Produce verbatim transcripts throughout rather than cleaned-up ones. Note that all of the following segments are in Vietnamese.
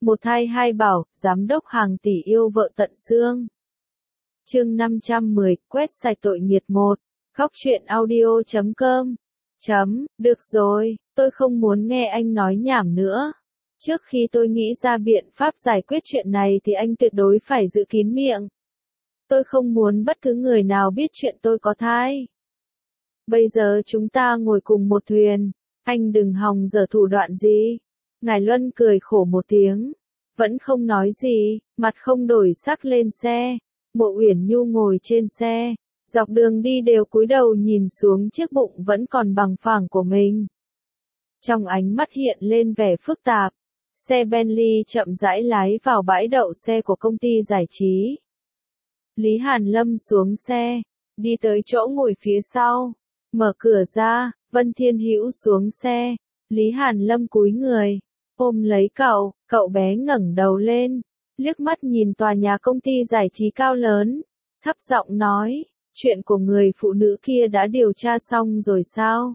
Một thai hai bảo, giám đốc hàng tỷ yêu vợ tận xương. Chương năm trăm mười, quét sạch tội nghiệt một. Góc truyện audio chấm com. Chấm, được rồi, tôi không muốn nghe anh nói nhảm nữa. Trước khi tôi nghĩ ra biện pháp giải quyết chuyện này thì anh tuyệt đối phải giữ kín miệng. Tôi không muốn bất cứ người nào biết chuyện tôi có thai. Bây giờ chúng ta ngồi cùng một thuyền, anh đừng hòng giở thủ đoạn gì. Ngải Luân cười khổ một tiếng, vẫn không nói gì, mặt không đổi sắc lên xe. Mộ Uyển Nhu ngồi trên xe, dọc đường đi đều cúi đầu nhìn xuống chiếc bụng vẫn còn bằng phẳng của mình. Trong ánh mắt hiện lên vẻ phức tạp, xe Bentley chậm rãi lái vào bãi đậu xe của công ty giải trí. Lý Hàn Lâm xuống xe, đi tới chỗ ngồi phía sau, mở cửa ra, Vân Thiên Hữu xuống xe, Lý Hàn Lâm cúi người, ôm lấy cậu, cậu bé ngẩng đầu lên, liếc mắt nhìn tòa nhà công ty giải trí cao lớn, thấp giọng nói, chuyện của người phụ nữ kia đã điều tra xong rồi sao?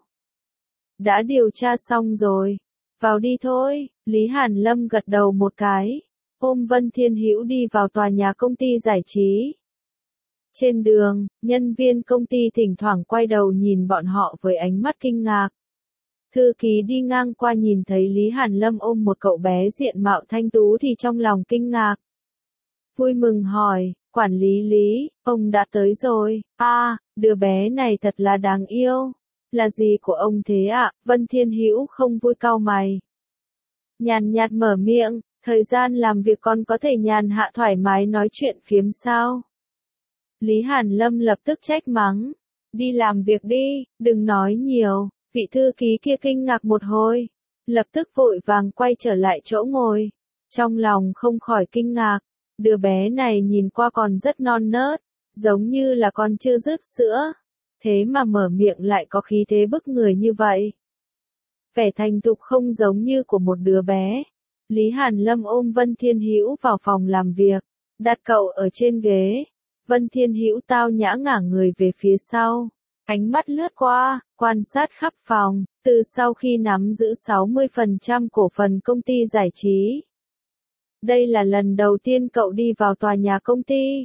Đã điều tra xong rồi, vào đi thôi, Lý Hàn Lâm gật đầu một cái, ôm Vân Thiên Hữu đi vào tòa nhà công ty giải trí. Trên đường, nhân viên công ty thỉnh thoảng quay đầu nhìn bọn họ với ánh mắt kinh ngạc. Thư ký đi ngang qua nhìn thấy Lý Hàn Lâm ôm một cậu bé diện mạo thanh tú thì trong lòng kinh ngạc. Vui mừng hỏi, quản lý Lý, ông đã tới rồi, a, à, đứa bé này thật là đáng yêu. Là gì của ông thế ạ? À? Vân Thiên Hữu không vui cau mày. Nhàn nhạt mở miệng, thời gian làm việc con có thể nhàn hạ thoải mái nói chuyện phiếm sao? Lý Hàn Lâm lập tức trách mắng, đi làm việc đi, đừng nói nhiều. Vị thư ký kia kinh ngạc một hồi, lập tức vội vàng quay trở lại chỗ ngồi. Trong lòng không khỏi kinh ngạc, đứa bé này nhìn qua còn rất non nớt, giống như là con chưa dứt sữa, thế mà mở miệng lại có khí thế bức người như vậy. Vẻ thành thục không giống như của một đứa bé. Lý Hàn Lâm ôm Vân Thiên Hữu vào phòng làm việc, đặt cậu ở trên ghế. Vân Thiên Hữu tao nhã ngả người về phía sau. Ánh mắt lướt qua, quan sát khắp phòng, từ sau khi nắm giữ sáu mươi phần trăm cổ phần công ty giải trí. Đây là lần đầu tiên cậu đi vào tòa nhà công ty.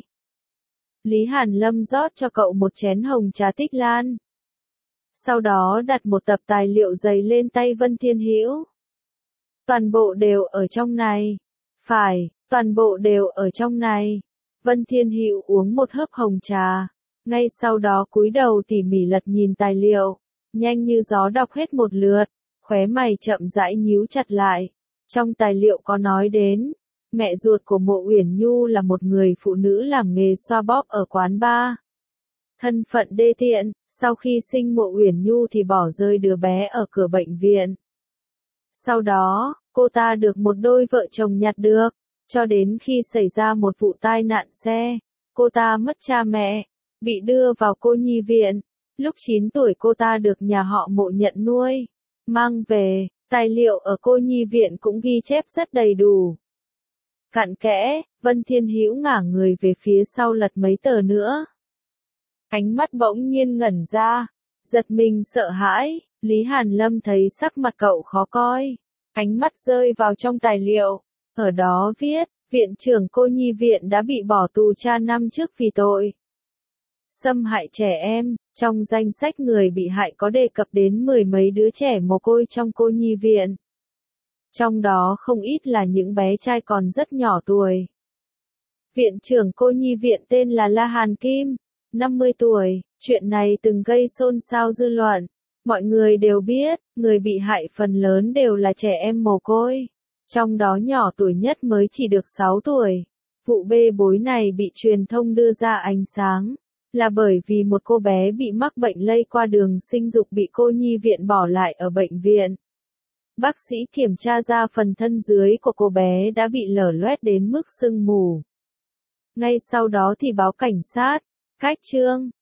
Lý Hàn Lâm rót cho cậu một chén hồng trà Tích Lan. Sau đó đặt một tập tài liệu dày lên tay Vân Thiên Hữu. Toàn bộ đều ở trong này. Phải, toàn bộ đều ở trong này. Vân Thiên Hữu uống một hớp hồng trà. Ngay sau đó cúi đầu tỉ mỉ lật nhìn tài liệu, nhanh như gió đọc hết một lượt, khóe mày chậm rãi nhíu chặt lại. Trong tài liệu có nói đến, mẹ ruột của Mộ Uyển Nhu là một người phụ nữ làm nghề xoa bóp ở quán bar. Thân phận đê tiện, sau khi sinh Mộ Uyển Nhu thì bỏ rơi đứa bé ở cửa bệnh viện. Sau đó, cô ta được một đôi vợ chồng nhặt được, cho đến khi xảy ra một vụ tai nạn xe, cô ta mất cha mẹ, bị đưa vào cô nhi viện. Lúc chín tuổi cô ta được nhà họ Mộ nhận nuôi, mang về, tài liệu ở cô nhi viện cũng ghi chép rất đầy đủ. Cặn kẽ, Vân Thiên Hữu ngả người về phía sau lật mấy tờ nữa. Ánh mắt bỗng nhiên ngẩn ra, giật mình sợ hãi, Lý Hàn Lâm thấy sắc mặt cậu khó coi, ánh mắt rơi vào trong tài liệu, ở đó viết, viện trưởng cô nhi viện đã bị bỏ tù cha năm trước vì tội xâm hại trẻ em. Trong danh sách người bị hại có đề cập đến mười mấy đứa trẻ mồ côi trong cô nhi viện. Trong đó không ít là những bé trai còn rất nhỏ tuổi. Viện trưởng cô nhi viện tên là La Hàn Kim, năm mươi tuổi, chuyện này từng gây xôn xao dư luận. Mọi người đều biết, người bị hại phần lớn đều là trẻ em mồ côi. Trong đó nhỏ tuổi nhất mới chỉ được sáu tuổi. Vụ bê bối này bị truyền thông đưa ra ánh sáng, là bởi vì một cô bé bị mắc bệnh lây qua đường sinh dục bị cô nhi viện bỏ lại ở bệnh viện. Bác sĩ kiểm tra ra phần thân dưới của cô bé đã bị lở loét đến mức sưng mù. Ngay sau đó thì báo cảnh sát. Cách chương